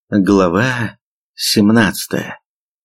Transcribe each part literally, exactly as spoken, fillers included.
Глава семнадцатая.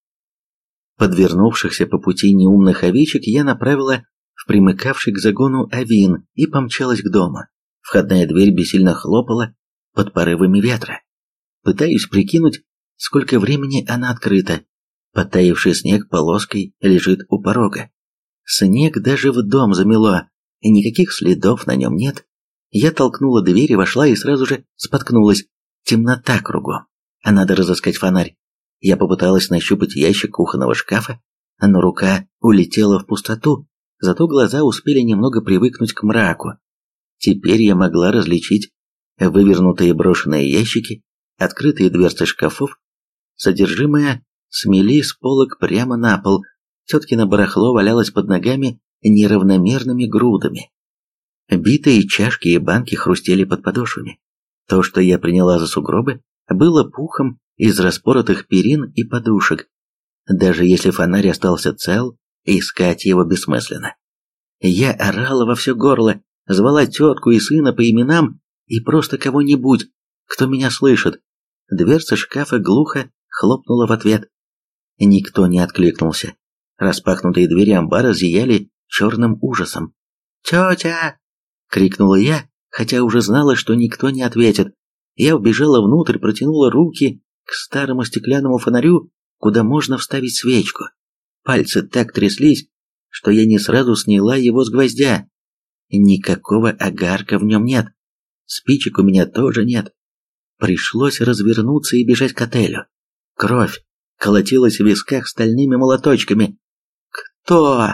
Подвернувшихся по пути неумных овечек я направила в примыкавший к загону авин и помчалась к дому. Входная дверь бессильно хлопала под порывами ветра. Пытаюсь прикинуть, сколько времени она открыта. Подтаявший снег полоской лежит у порога. Снег даже в дом замело, и никаких следов на нем нет. Я толкнула дверь и вошла, и сразу же споткнулась. Темнота кругом. А надо разыскать фонарь. Я попыталась нащупать ящик кухонного шкафа, но рука улетела в пустоту, зато глаза успели немного привыкнуть к мраку. Теперь я могла различить вывернутые брошенные ящики, открытые дверцы шкафов, содержимое смели с полок прямо на пол. Теткино барахло валялось под ногами неравномерными грудами. Битые чашки и банки хрустели под подошвами. То, что я приняла за сугробы, было пухом из распоротых перин и подушек. Даже если фонарь остался цел, искать его бессмысленно. Я орала во все горло, звала тетку и сына по именам и просто кого-нибудь, кто меня слышит. Дверца шкафа глухо хлопнула в ответ. Никто не откликнулся. Распахнутые двери амбара зияли черным ужасом. «Тетя!» — крикнула я, хотя уже знала, что никто не ответит. Я вбежала внутрь, протянула руки к старому стеклянному фонарю, куда можно вставить свечку. Пальцы так тряслись, что я не сразу сняла его с гвоздя. Никакого огарка в нем нет. Спичек у меня тоже нет. Пришлось развернуться и бежать к отелю. Кровь колотилась в висках стальными молоточками. Кто?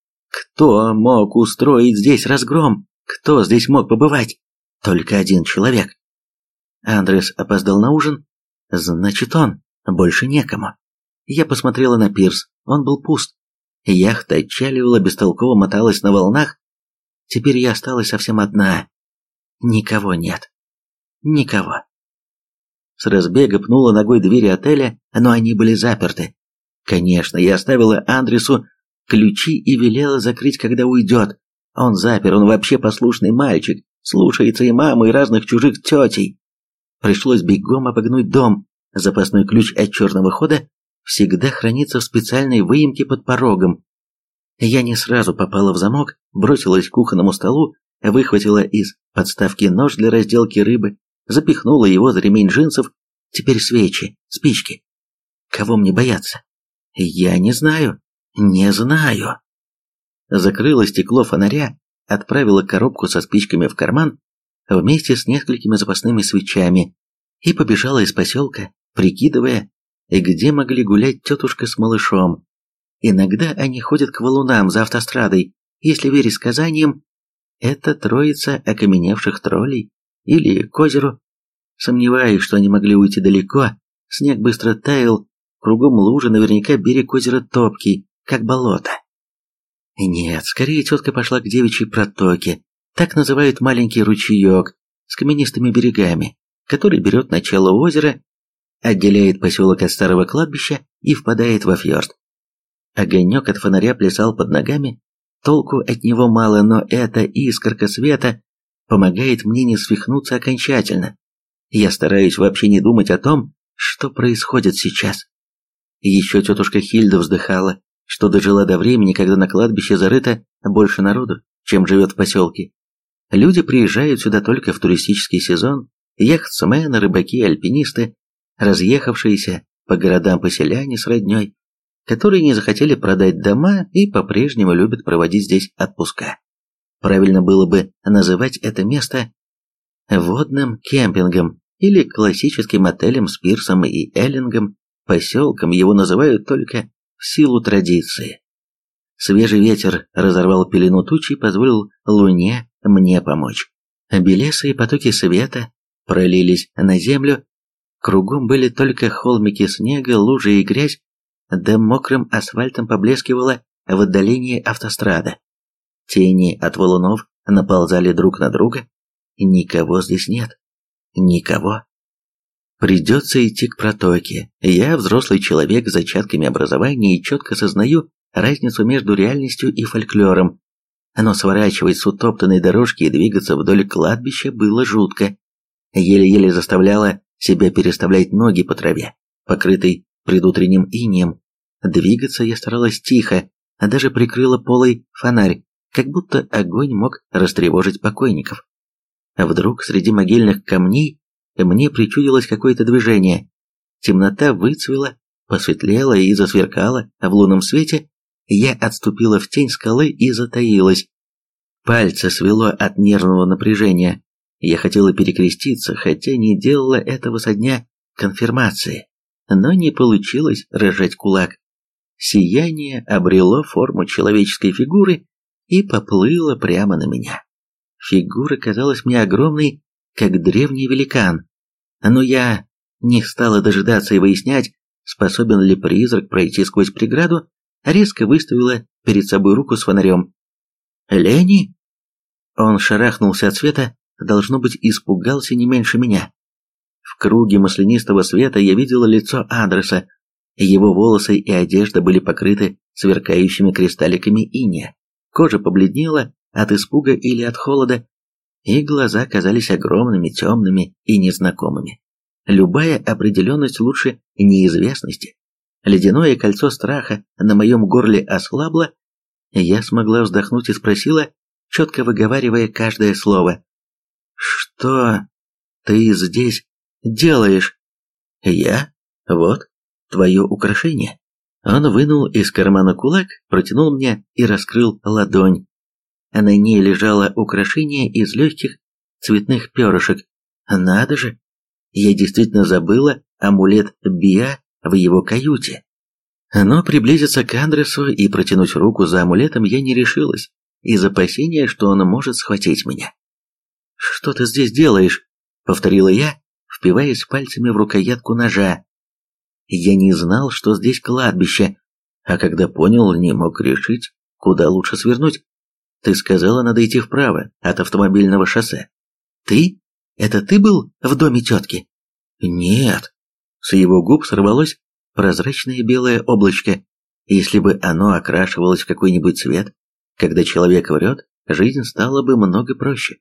Кто мог устроить здесь разгром? Кто здесь мог побывать? Только один человек. Андрес опоздал на ужин, значит он, больше некому. Я посмотрела на пирс, он был пуст. Яхта отчаливала, бестолково моталась на волнах. Теперь я осталась совсем одна. Никого нет. Никого. С разбега пнула ногой двери отеля, но они были заперты. Конечно, я оставила Андресу ключи и велела закрыть, когда уйдет. Он запер, он вообще послушный мальчик, слушается и мамы, и разных чужих тетей. Пришлось бегом обогнуть дом. Запасной ключ от черного хода всегда хранится в специальной выемке под порогом. Я не сразу попала в замок, бросилась к кухонному столу, выхватила из подставки нож для разделки рыбы, запихнула его за ремень джинсов. Теперь свечи, спички. Кого мне бояться? Я не знаю, не знаю. Закрыла стекло фонаря, отправила коробку со спичками в карман, вместе с несколькими запасными свечами, и побежала из поселка, прикидывая, где могли гулять тетушка с малышом. Иногда они ходят к валунам за автострадой, если верить сказаниям, это троица окаменевших троллей, или к озеру. Сомневаюсь, что они могли уйти далеко, снег быстро таял, кругом лужи, наверняка берег озера топкий, как болото. Нет, скорее тетка пошла к девичьей протоке. Так называют маленький ручеек с каменистыми берегами, который берет начало озера, отделяет поселок от старого кладбища и впадает во фьорд. Огонек от фонаря плясал под ногами, толку от него мало, но эта искорка света помогает мне не свихнуться окончательно. Я стараюсь вообще не думать о том, что происходит сейчас. Еще тетушка Хильда вздыхала, что дожила до времени, когда на кладбище зарыто больше народу, чем живет в поселке. Люди приезжают сюда только в туристический сезон, яхтсмены, рыбаки, альпинисты, разъехавшиеся по городам поселяне с родней, которые не захотели продать дома и по-прежнему любят проводить здесь отпуска. Правильно было бы называть это место водным кемпингом или классическим отелем с пирсом и эллингом. Поселком его называют только в силу традиции. Свежий ветер разорвал пелену тучи и позволил луне мне помочь. Белесые потоки света пролились на землю. Кругом были только холмики снега, лужи и грязь, да мокрым асфальтом поблескивала в отдалении автострада. Тени от валунов наползали друг на друга. Никого здесь нет. Никого. Придется идти к протоке. Я взрослый человек с зачатками образования и четко сознаю разницу между реальностью и фольклором. Но сворачивать с утоптанной дорожки и двигаться вдоль кладбища было жутко. Еле-еле заставляла себя переставлять ноги по траве, покрытой предутренним инеем. Двигаться я старалась тихо, а даже прикрыла полой фонарь, как будто огонь мог растревожить покойников. Вдруг среди могильных камней мне причудилось какое-то движение. Темнота выцвела, посветлела и засверкала в лунном свете. Я отступила в тень скалы и затаилась. Пальцы свело от нервного напряжения. Я хотела перекреститься, хотя не делала этого со дня конфирмации, но не получилось разжать кулак. Сияние обрело форму человеческой фигуры и поплыло прямо на меня. Фигура казалась мне огромной, как древний великан, но я не стала дожидаться и выяснять, способен ли призрак пройти сквозь преграду, а резко выставила перед собой руку с фонарем. «Лени?» Он шарахнулся от света, должно быть, испугался не меньше меня. В круге маслянистого света я видела лицо Андреса. Его волосы и одежда были покрыты сверкающими кристалликами инея. Кожа побледнела от испуга или от холода, и глаза казались огромными, темными и незнакомыми. Любая определенность лучше неизвестности. Ледяное кольцо страха на моем горле ослабло. Я смогла вздохнуть и спросила, четко выговаривая каждое слово: «Что ты здесь делаешь?» «Я? Вот, твое украшение». Он вынул из кармана кулак, протянул мне и раскрыл ладонь. На ней лежало украшение из легких цветных перышек. Надо же! Я действительно забыла амулет Биа в его каюте. Но приблизиться к Андресу и протянуть руку за амулетом я не решилась, из опасения, что он может схватить меня. «Что ты здесь делаешь?» — повторила я, впиваясь пальцами в рукоятку ножа. Я не знал, что здесь кладбище, а когда понял, не мог решить, куда лучше свернуть. Ты сказала, надо идти вправо, от автомобильного шоссе. Ты? Это ты был в доме тетки? Нет. С его губ сорвалось прозрачное белое облачко. Если бы оно окрашивалось в какой-нибудь цвет, когда человек врет, жизнь стала бы много проще.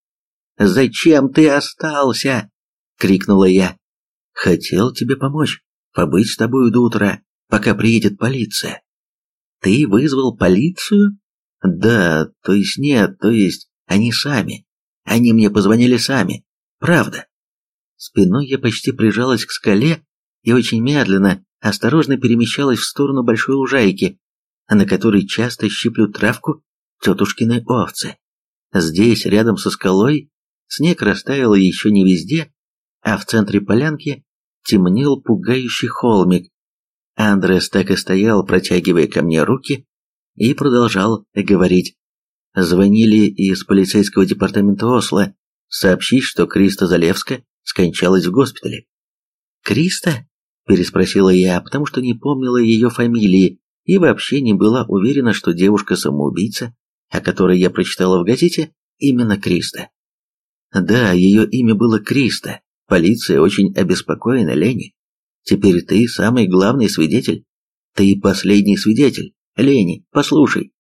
«Зачем ты остался?» — крикнула я. «Хотел тебе помочь, побыть с тобой до утра, пока приедет полиция». «Ты вызвал полицию?» «Да, то есть нет, то есть они сами. Они мне позвонили сами. Правда». Спиной я почти прижалась к скале и очень медленно, осторожно перемещалась в сторону большой лужайки, на которой часто щиплют травку тетушкины овцы. Здесь, рядом со скалой, снег растаял еще не везде, а в центре полянки темнел пугающий холмик. Андрес так и стоял, протягивая ко мне руки, и продолжал говорить. Звонили из полицейского департамента Осло сообщить, что Криста Залевска скончалась в госпитале. «Криста?» – переспросила я, потому что не помнила ее фамилии и вообще не была уверена, что девушка-самоубийца, о которой я прочитала в газете, именно Криста. Да, ее имя было Криста. Полиция очень обеспокоена, Лени. Теперь ты самый главный свидетель. Ты последний свидетель. Лени, послушай.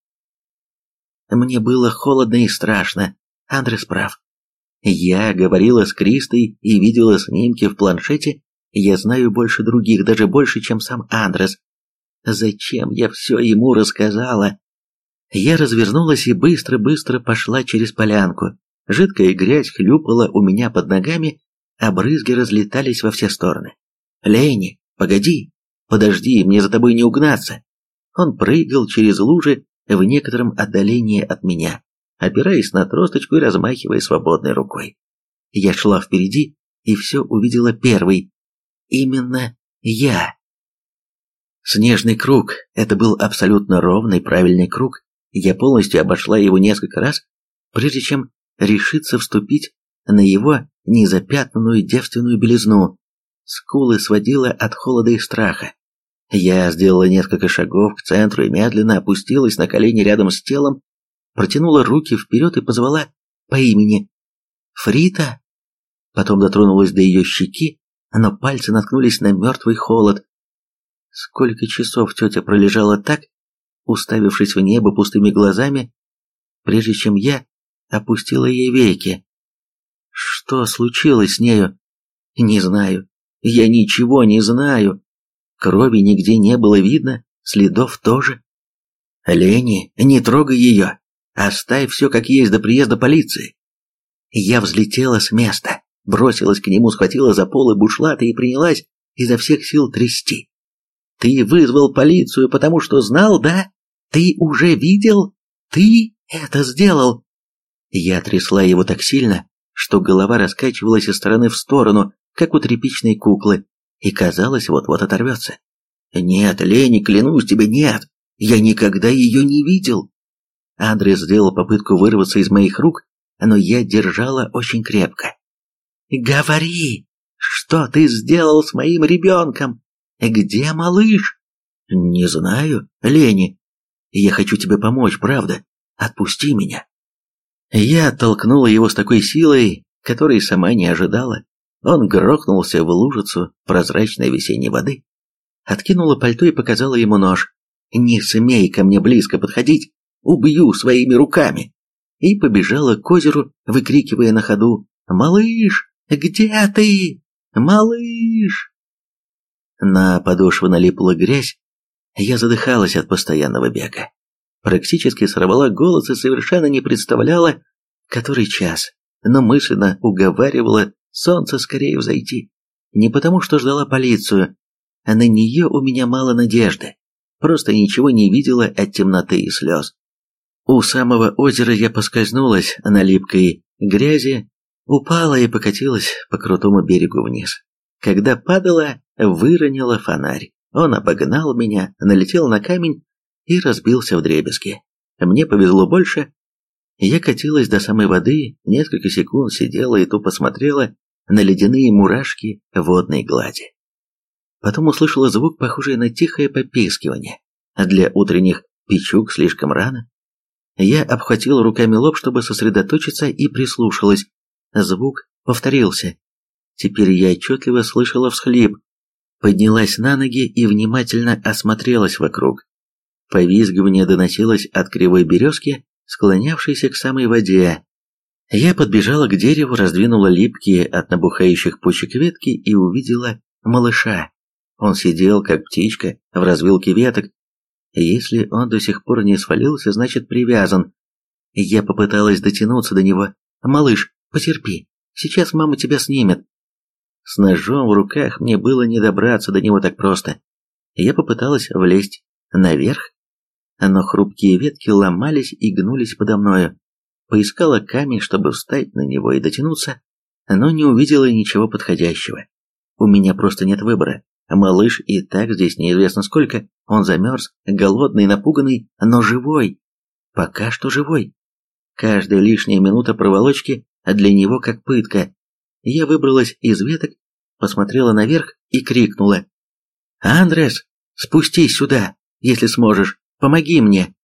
Мне было холодно и страшно. Андрес прав. Я говорила с Кристой и видела снимки в планшете. Я знаю больше других, даже больше, чем сам Андрес. Зачем я все ему рассказала? Я развернулась и быстро-быстро пошла через полянку. Жидкая грязь хлюпала у меня под ногами, а брызги разлетались во все стороны. «Лени, погоди! Подожди, мне за тобой не угнаться!» Он прыгал через лужи в некотором отдалении от меня, опираясь на тросточку и размахивая свободной рукой. Я шла впереди и все увидела первой. Именно я. Снежный круг. Это был абсолютно ровный, правильный круг. Я полностью обошла его несколько раз, прежде чем решиться вступить на его незапятнанную девственную белизну. Скулы сводило от холода и страха. Я сделала несколько шагов к центру и медленно опустилась на колени рядом с телом, протянула руки вперед и позвала по имени. «Фрита?» Потом дотронулась до ее щеки, но пальцы наткнулись на мертвый холод. Сколько часов тетя пролежала так, уставившись в небо пустыми глазами, прежде чем я опустила ей веки. Что случилось с нею? Не знаю. Я ничего не знаю. Крови нигде не было видно, следов тоже. Лени, не трогай ее. Оставь все как есть до приезда полиции. Я взлетела с места, бросилась к нему, схватила за полы бушлата и принялась изо всех сил трясти. Ты вызвал полицию, потому что знал, да? Ты уже видел? Ты это сделал? Я трясла его так сильно, что голова раскачивалась из стороны в сторону, как у тряпичной куклы, и казалось, вот-вот оторвется. Нет, Лени, клянусь тебе, нет. Я никогда ее не видел. Андрес сделал попытку вырваться из моих рук, но я держала очень крепко. «Говори, что ты сделал с моим ребенком? Где малыш?» «Не знаю, Лени. Я хочу тебе помочь, правда. Отпусти меня». Я оттолкнула его с такой силой, которой сама не ожидала. Он грохнулся в лужицу прозрачной весенней воды. Откинула пальто и показала ему нож. «Не смей ко мне близко подходить, убью своими руками!» И побежала к озеру, выкрикивая на ходу: «Малыш, где ты? Малыш!» На подошву налипла грязь, я задыхалась от постоянного бега. Практически сорвала голос и совершенно не представляла, который час, но мысленно уговаривала солнце скорее взойти. Не потому, что ждала полицию, а на нее у меня мало надежды. Просто ничего не видела от темноты и слез. У самого озера я поскользнулась на липкой грязи, упала и покатилась по крутому берегу вниз. Когда падала, выронила фонарь. Он обогнал меня, налетел на камень и разбился вдребезги. Мне повезло больше. Я катилась до самой воды, несколько секунд сидела и тупо смотрела на ледяные мурашки водной глади. Потом услышала звук, похожий на тихое попискивание. Для утренних печуг слишком рано. Я обхватила руками лоб, чтобы сосредоточиться, и прислушалась. Звук повторился. Теперь я отчетливо слышала всхлип. Поднялась на ноги и внимательно осмотрелась вокруг. Повизгивание доносилось от кривой березки, склонявшейся к самой воде. Я подбежала к дереву, раздвинула липкие от набухающих почек ветки и увидела малыша. Он сидел, как птичка, в развилке веток. Если он до сих пор не свалился, значит привязан. Я попыталась дотянуться до него. «Малыш, потерпи, сейчас мама тебя снимет». С ножом в руках мне было не добраться до него так просто. Я попыталась влезть наверх, но хрупкие ветки ломались и гнулись подо мною. Поискала камень, чтобы встать на него и дотянуться, но не увидела ничего подходящего. У меня просто нет выбора. Малыш и так здесь неизвестно сколько. Он замерз, голодный, напуганный, но живой. Пока что живой. Каждая лишняя минута проволочки для него как пытка. Я выбралась из веток, посмотрела наверх и крикнула: «Андрес, спустись сюда, если сможешь, помоги мне!»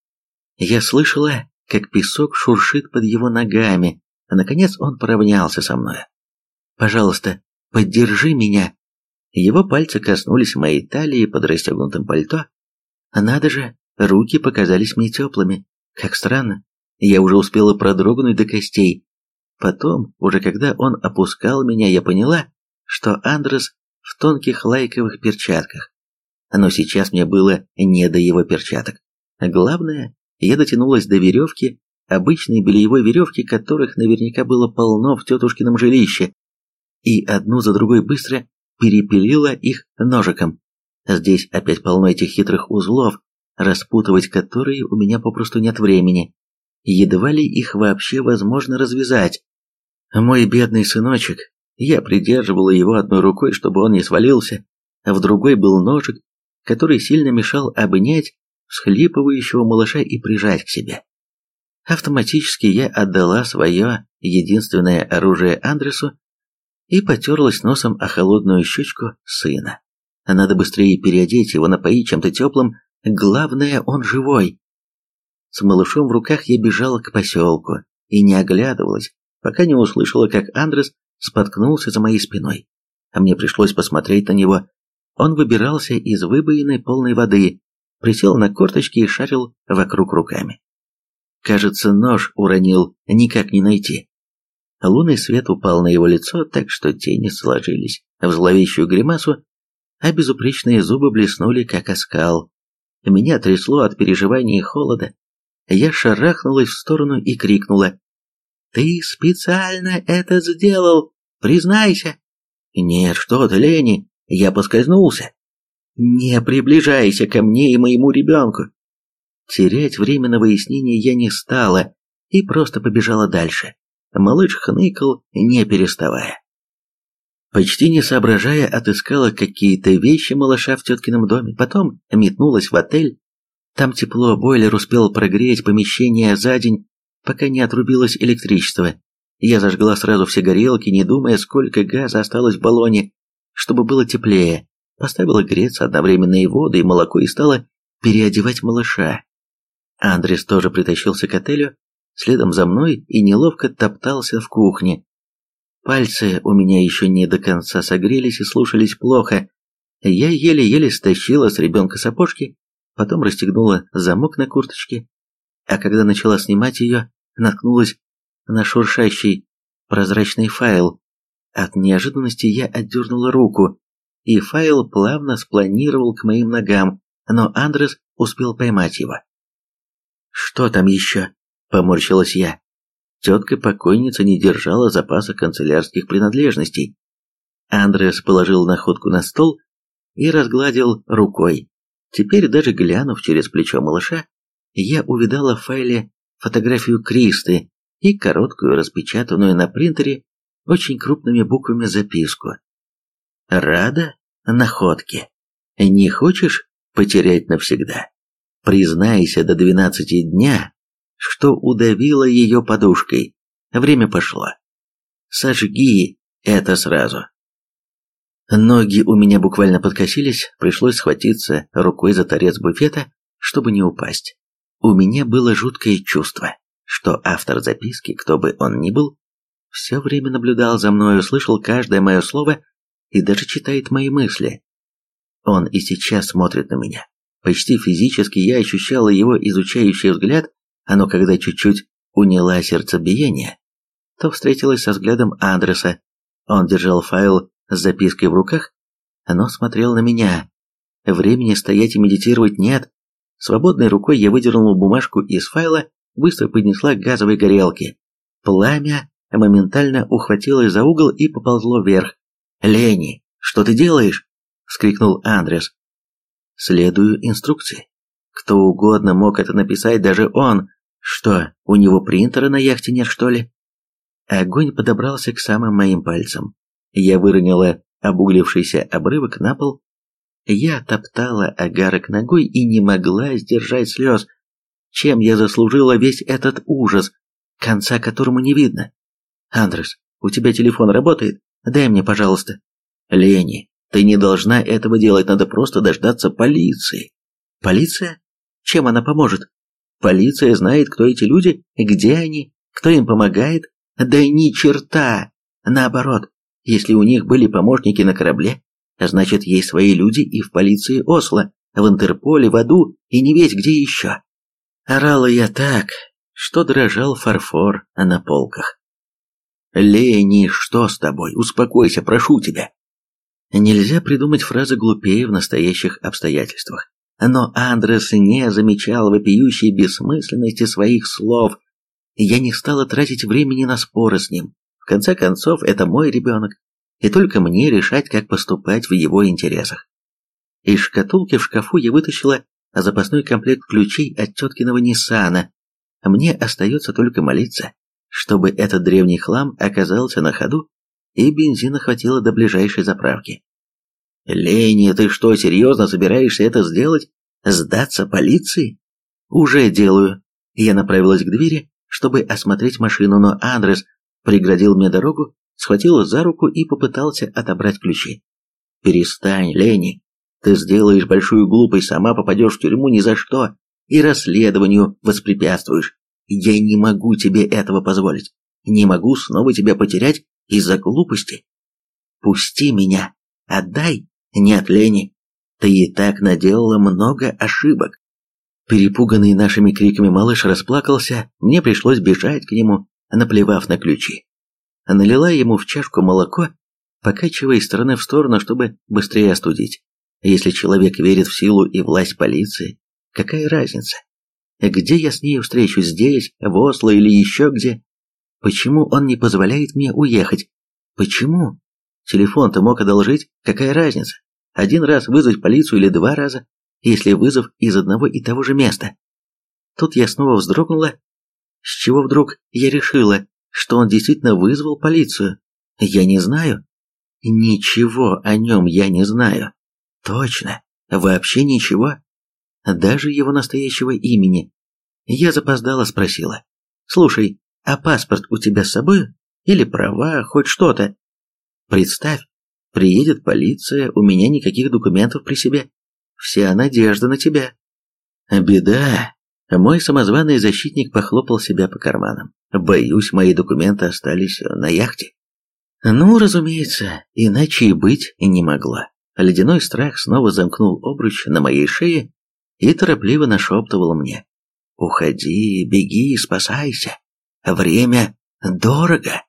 Я слышала, как песок шуршит под его ногами, а наконец он поравнялся со мной. «Пожалуйста, поддержи меня!» Его пальцы коснулись моей талии под расстегнутым пальто. Надо же, руки показались мне теплыми. Как странно, я уже успела продрогнуть до костей. Потом, уже когда он опускал меня, я поняла, что Андрес в тонких лайковых перчатках. Но сейчас мне было не до его перчаток. Главное, я дотянулась до веревки, обычной бельевой веревки, которых наверняка было полно в тетушкином жилище, и одну за другой быстро перепилила их ножиком. Здесь опять полно этих хитрых узлов, распутывать которые у меня попросту нет времени. Едва ли их вообще возможно развязать. Мой бедный сыночек, я придерживала его одной рукой, чтобы он не свалился, а в другой был ножик, который сильно мешал обнять всхлипывающего малыша и прижать к себе. Автоматически я отдала свое единственное оружие Андресу и потерлась носом о холодную щечку сына. Надо быстрее переодеть его, напоить чем-то теплым, главное, он живой. С малышом в руках я бежала к поселку и не оглядывалась, пока не услышала, как Андрес споткнулся за моей спиной. А мне пришлось посмотреть на него. Он выбирался из выбоины полной воды, присел на корточки и шарил вокруг руками. Кажется, нож уронил, никак не найти. Лунный свет упал на его лицо, так что тени сложились в зловещую гримасу, а безупречные зубы блеснули, как оскал. Меня трясло от переживаний и холода. Я шарахнулась в сторону и крикнула: «Ты специально это сделал! Признайся!» «Нет, что ты, Лени, я поскользнулся!» «Не приближайся ко мне и моему ребенку!» Терять время на выяснение я не стала и просто побежала дальше. Малыш хныкал, не переставая. Почти не соображая, отыскала какие-то вещи малыша в теткином доме, потом метнулась в отель. Там тепло, бойлер успел прогреть помещение за день, пока не отрубилось электричество. Я зажгла сразу все горелки, не думая, сколько газа осталось в баллоне, чтобы было теплее. Поставила греться одновременно и воду, и молоко, и стала переодевать малыша. Андрес тоже притащился к отелю, следом за мной и неловко топтался в кухне. Пальцы у меня еще не до конца согрелись и слушались плохо. Я еле-еле стащила с ребенка сапожки, потом расстегнула замок на курточке, а когда начала снимать ее, наткнулась на шуршащий прозрачный файл. От неожиданности я отдернула руку, и файл плавно спланировал к моим ногам, но Андрес успел поймать его. «Что там еще?» – поморщилась я. Тетка-покойница не держала запаса канцелярских принадлежностей. Андрес положил находку на стол и разгладил рукой. Теперь, даже глянув через плечо малыша, я увидала в файле фотографию Кристы и короткую, распечатанную на принтере очень крупными буквами записку. «Рада находке. Не хочешь потерять навсегда? Признайся до двенадцати дня, что удавила ее подушкой. Время пошло. Сожги это сразу». Ноги у меня буквально подкосились, пришлось схватиться рукой за торец буфета, чтобы не упасть. У меня было жуткое чувство, что автор записки, кто бы он ни был, все время наблюдал за мной, слышал каждое мое слово и даже читает мои мысли. Он и сейчас смотрит на меня. Почти физически я ощущала его изучающий взгляд, но когда чуть-чуть уняла сердцебиение, то встретилась со взглядом Андреса. Он держал файл с запиской в руках, но смотрел на меня. Времени стоять и медитировать нет. Свободной рукой я выдернула бумажку из файла, быстро поднесла к газовой горелке. Пламя моментально ухватилось за угол и поползло вверх. «Лени, что ты делаешь?» — вскрикнул Андрес. «Следую инструкции. Кто угодно мог это написать, даже он. Что, у него принтера на яхте нет, что ли?» Огонь подобрался к самым моим пальцам. Я выронила обуглившийся обрывок на пол. Я топтала огарок ногой и не могла сдержать слез. Чем я заслужила весь этот ужас, конца которому не видно? «Андрес, у тебя телефон работает? Дай мне, пожалуйста». «Лени, ты не должна этого делать, надо просто дождаться полиции». «Полиция? Чем она поможет? Полиция знает, кто эти люди, где они, кто им помогает. Да ни черта! Наоборот, если у них были помощники на корабле, значит, есть свои люди и в полиции Осло, в Интерполе, в аду и не весь где еще». Орала я так, что дрожал фарфор на полках. «Лени, что с тобой? Успокойся, прошу тебя». Нельзя придумать фразы глупее в настоящих обстоятельствах. Но Андрес не замечал вопиющей бессмысленности своих слов. Я не стала тратить времени на споры с ним. В конце концов, это мой ребенок, и только мне решать, как поступать в его интересах. Из шкатулки в шкафу я вытащила запасной комплект ключей от теткиного Ниссана. Мне остается только молиться, чтобы этот древний хлам оказался на ходу и бензина хватило до ближайшей заправки. «Лени, ты что, серьезно собираешься это сделать? Сдаться полиции?» «Уже делаю». Я направилась к двери, чтобы осмотреть машину, но Андрес преградил мне дорогу, схватил за руку и попытался отобрать ключи. «Перестань, Лени. Ты сделаешь большую глупость, сама попадешь в тюрьму ни за что и расследованию воспрепятствуешь. Я не могу тебе этого позволить. Не могу снова тебя потерять из-за глупости. Пусти меня. Отдай. Нет, Лени. Ты и так наделала много ошибок». Перепуганный нашими криками малыш расплакался, мне пришлось бежать к нему, наплевав на ключи. налила ему в чашку молоко, покачивая из стороны в сторону, чтобы быстрее остудить. Если человек верит в силу и власть полиции, какая разница? Где я с ней встречусь, здесь, в Осло или еще где? Почему он не позволяет мне уехать? Почему? Телефон-то мог одолжить, какая разница? Один раз вызвать полицию или два раза, если вызов из одного и того же места. Тут я снова вздрогнула. С чего вдруг я решила, что он действительно вызвал полицию? Я не знаю. Ничего о нем я не знаю. Точно, вообще ничего. Даже его настоящего имени. Я запоздала спросила. Слушай, а паспорт у тебя с собой? Или права, хоть что-то? Представь, приедет полиция, у меня никаких документов при себе. Вся надежда на тебя. Беда. Мой самозваный защитник похлопал себя по карманам. Боюсь, мои документы остались на яхте. Ну, разумеется, иначе и быть не могло. Ледяной страх снова замкнул обруч на моей шее и торопливо нашептывал мне. «Уходи, беги, спасайся. Время дорого».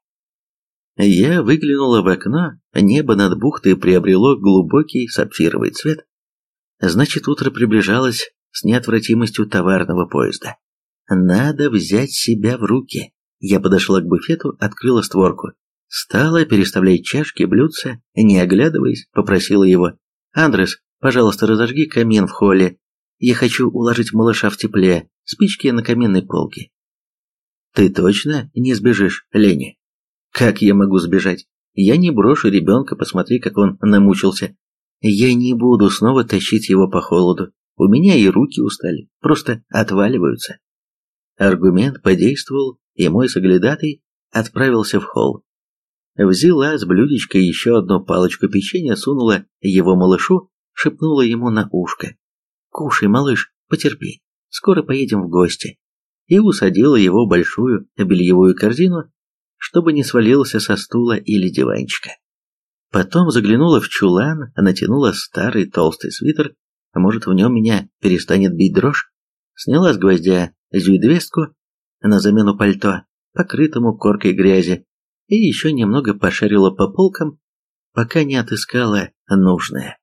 Я выглянула в окно, небо над бухтой приобрело глубокий сапфировый цвет. Значит, утро приближалось с неотвратимостью товарного поезда. Надо взять себя в руки. Я подошла к буфету, открыла створку. Стала переставлять чашки, блюдца, не оглядываясь, попросила его. «Андрес, пожалуйста, разожги камин в холле. Я хочу уложить малыша в тепле, спички на каминной полке». «Ты точно не сбежишь, Леня?» «Как я могу сбежать? Я не брошу ребенка, посмотри, как он намучился. Я не буду снова тащить его по холоду. У меня и руки устали, просто отваливаются». Аргумент подействовал, и мой соглядатый отправился в холл. Взяла с блюдечка еще одну палочку печенья, сунула его малышу, шепнула ему на ушко. «Кушай, малыш, потерпи, скоро поедем в гости». И усадила его в большую бельевую корзину, чтобы не свалился со стула или диванчика. Потом заглянула в чулан, натянула старый толстый свитер, может, в нем меня перестанет бить дрожь, сняла с гвоздя зюйдвестку на замену пальто, покрытому коркой грязи, и еще немного пошарила по полкам, пока не отыскала нужное.